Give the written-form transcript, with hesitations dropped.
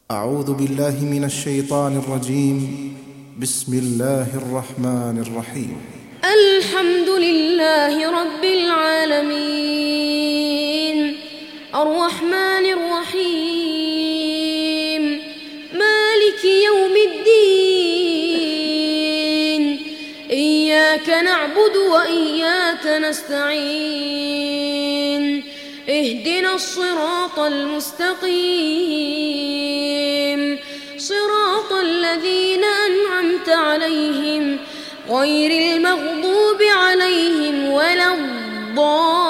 أعوذ بالله من الشيطان الرجيم. بسم الله الرحمن الرحيم. الحمد لله رب العالمين، الرحمن الرحيم، مالك يوم الدين. إياك نعبد وإياك نستعين، اهدنا الصراط المستقيم، صراط الذين أنعمت عليهم غير المغضوب عليهم ولا الضالين.